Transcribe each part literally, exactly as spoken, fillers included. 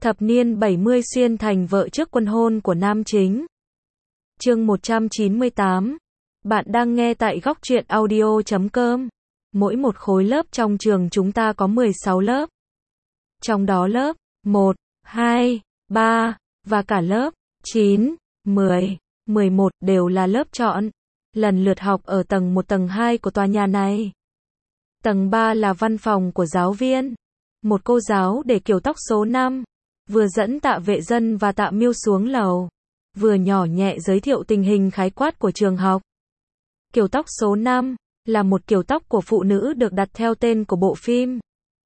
Thập niên bảy mươi xuyên thành vợ trước quân hôn của nam chính. Chương một trăm chín mươi tám. Bạn đang nghe tại góc truyện audio chấm com. Mỗi một khối lớp trong trường chúng ta có mười sáu lớp. Trong đó lớp một, hai, ba và cả lớp chín, mười, mười một đều là lớp chọn, lần lượt học ở tầng một tầng hai của tòa nhà này. Tầng ba là văn phòng của giáo viên. Một cô giáo để kiểu tóc số năm, vừa dẫn Tạ Vệ Dân và Tạ Miêu xuống lầu, vừa nhỏ nhẹ giới thiệu tình hình khái quát của trường học. Kiểu tóc số năm là một kiểu tóc của phụ nữ được đặt theo tên của bộ phim.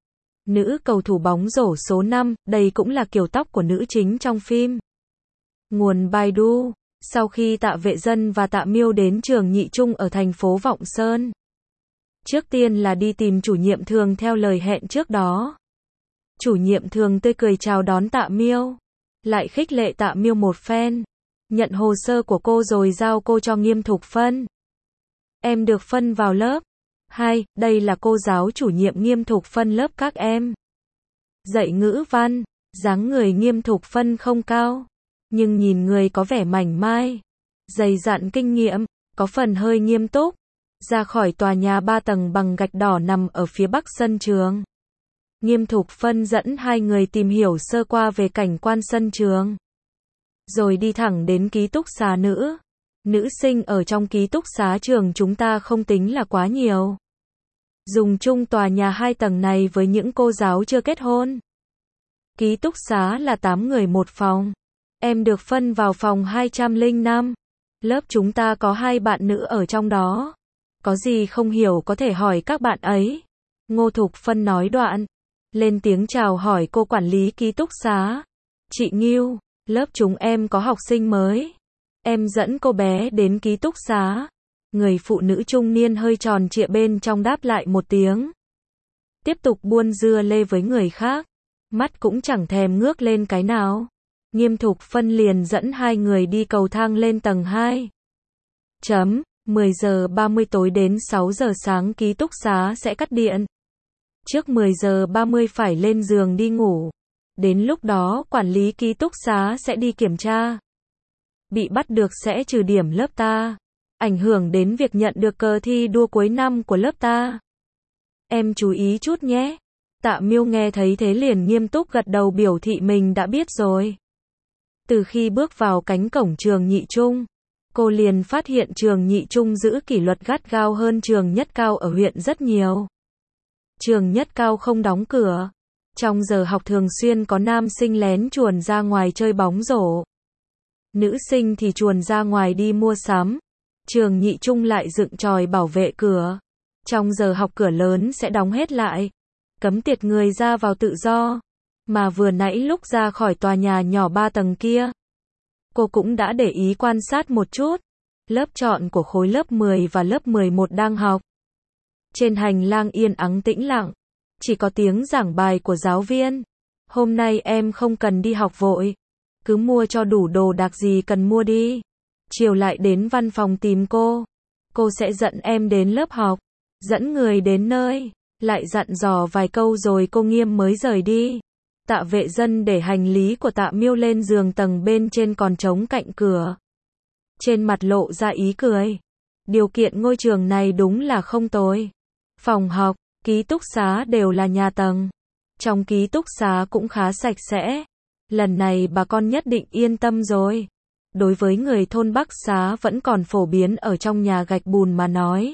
Nữ cầu thủ bóng rổ số năm, đây cũng là kiểu tóc của nữ chính trong phim. Nguồn Baidu. Sau khi Tạ Vệ Dân và Tạ Miêu đến trường Nhị Trung ở thành phố Vọng Sơn, trước tiên là đi tìm chủ nhiệm Thường theo lời hẹn trước đó. Chủ nhiệm Thường tươi cười chào đón Tạ Miêu, lại khích lệ Tạ Miêu một phen, nhận hồ sơ của cô rồi giao cô cho Nghiêm Thục Phân. Em được phân vào lớp hai, đây là cô giáo chủ nhiệm Nghiêm Thục Phân lớp các em. Dạy ngữ văn, dáng người Nghiêm Thục Phân không cao, nhưng nhìn người có vẻ mảnh mai, dày dặn kinh nghiệm, có phần hơi nghiêm túc. Ra khỏi tòa nhà ba tầng bằng gạch đỏ nằm ở phía bắc sân trường, Nghiêm Thục Phân dẫn hai người tìm hiểu sơ qua về cảnh quan sân trường, rồi đi thẳng đến ký túc xá nữ. Nữ sinh ở trong ký túc xá trường chúng ta không tính là quá nhiều. Dùng chung tòa nhà hai tầng này với những cô giáo chưa kết hôn. Ký túc xá là tám người một phòng. Em được phân vào phòng hai trăm lẻ năm. Lớp chúng ta có hai bạn nữ ở trong đó. Có gì không hiểu có thể hỏi các bạn ấy. Ngô Thục Phân nói đoạn, lên tiếng chào hỏi cô quản lý ký túc xá. Chị Nghiêu, lớp chúng em có học sinh mới. Em dẫn cô bé đến ký túc xá. Người phụ nữ trung niên hơi tròn trịa bên trong đáp lại một tiếng. Tiếp tục buôn dưa lê với người khác. Mắt cũng chẳng thèm ngước lên cái nào. Nghiêm Thục Phân liền dẫn hai người đi cầu thang lên tầng hai. Chấm, mười giờ ba mươi tối đến sáu giờ sáng ký túc xá sẽ cắt điện. Trước mười giờ ba mươi phải lên giường đi ngủ. Đến lúc đó quản lý ký túc xá sẽ đi kiểm tra. Bị bắt được sẽ trừ điểm lớp ta, ảnh hưởng đến việc nhận được cờ thi đua cuối năm của lớp ta. Em chú ý chút nhé. Tạ Miêu nghe thấy thế liền nghiêm túc gật đầu biểu thị mình đã biết rồi. Từ khi bước vào cánh cổng trường Nhị Trung, cô liền phát hiện trường Nhị Trung giữ kỷ luật gắt gao hơn trường Nhất Cao ở huyện rất nhiều. Trường Nhất Cao không đóng cửa. Trong giờ học thường xuyên có nam sinh lén chuồn ra ngoài chơi bóng rổ. Nữ sinh thì chuồn ra ngoài đi mua sắm. Trường Nhị Trung lại dựng chòi bảo vệ cửa. Trong giờ học cửa lớn sẽ đóng hết lại, cấm tiệt người ra vào tự do. Mà vừa nãy lúc ra khỏi tòa nhà nhỏ ba tầng kia, cô cũng đã để ý quan sát một chút. Lớp chọn của khối lớp mười và lớp mười một đang học. Trên hành lang yên ắng tĩnh lặng, chỉ có tiếng giảng bài của giáo viên. Hôm nay em không cần đi học vội, cứ mua cho đủ đồ đạc gì cần mua đi. Chiều lại đến văn phòng tìm cô. Cô sẽ dẫn em đến lớp học, dẫn người đến nơi, lại dặn dò vài câu rồi cô Nghiêm mới rời đi. Tạ Vệ Dân để hành lý của Tạ Miêu lên giường tầng bên trên còn trống cạnh cửa. Trên mặt lộ ra ý cười. Điều kiện ngôi trường này đúng là không tồi. Phòng học, ký túc xá đều là nhà tầng. Trong ký túc xá cũng khá sạch sẽ. Lần này bà con nhất định yên tâm rồi. Đối với người thôn Bắc Xá vẫn còn phổ biến ở trong nhà gạch bùn mà nói.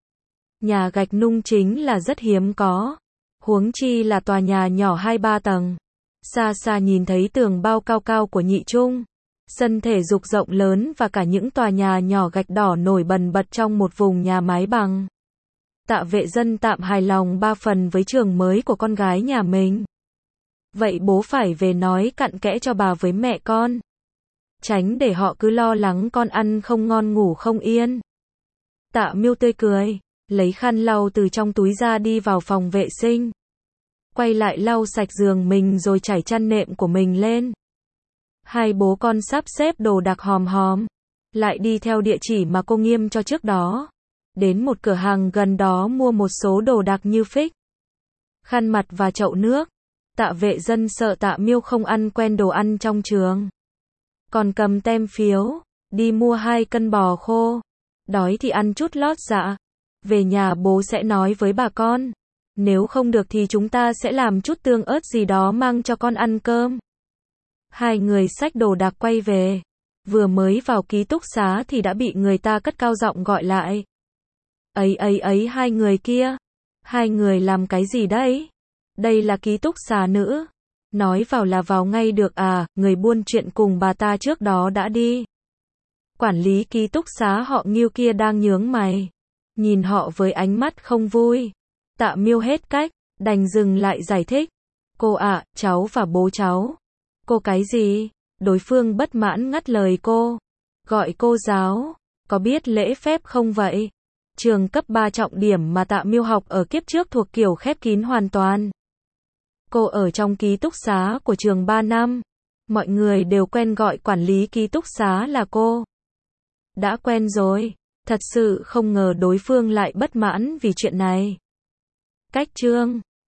Nhà gạch nung chính là rất hiếm có. Huống chi là tòa nhà nhỏ hai ba tầng. Xa xa nhìn thấy tường bao cao cao của Nhị Trung, sân thể dục rộng lớn và cả những tòa nhà nhỏ gạch đỏ nổi bần bật trong một vùng nhà mái bằng. Tạ Vệ Dân tạm hài lòng ba phần với trường mới của con gái nhà mình. Vậy bố phải về nói cặn kẽ cho bà với mẹ con, tránh để họ cứ lo lắng con ăn không ngon ngủ không yên. Tạ Miêu tươi cười, lấy khăn lau từ trong túi ra đi vào phòng vệ sinh. Quay lại lau sạch giường mình rồi trải chăn nệm của mình lên. Hai bố con sắp xếp đồ đạc hòm hòm, lại đi theo địa chỉ mà cô Nghiêm cho trước đó. Đến một cửa hàng gần đó mua một số đồ đạc như phích, khăn mặt và chậu nước. Tạ Vệ Dân sợ Tạ Miêu không ăn quen đồ ăn trong trường. Còn cầm tem phiếu, đi mua hai cân bò khô. Đói thì ăn chút lót dạ. Về nhà bố sẽ nói với bà con. Nếu không được thì chúng ta sẽ làm chút tương ớt gì đó mang cho con ăn cơm. Hai người xách đồ đạc quay về. Vừa mới vào ký túc xá thì đã bị người ta cất cao giọng gọi lại. Ấy ấy ấy hai người kia. Hai người làm cái gì đấy? Đây là ký túc xá nữ. Nói vào là vào ngay được à, người buôn chuyện cùng bà ta trước đó đã đi. Quản lý ký túc xá họ Ngưu kia đang nhướng mày. Nhìn họ với ánh mắt không vui. Tạ Miêu hết cách, đành dừng lại giải thích. Cô ạ, cháu và bố cháu. Cô cái gì? Đối phương bất mãn ngắt lời cô. Gọi cô giáo. Có biết lễ phép không vậy? Trường cấp ba trọng điểm mà Tạ Miêu học ở kiếp trước thuộc kiểu khép kín hoàn toàn. Cô ở trong ký túc xá của trường ba năm. Mọi người đều quen gọi quản lý ký túc xá là cô. Đã quen rồi. Thật sự không ngờ đối phương lại bất mãn vì chuyện này. Cách chương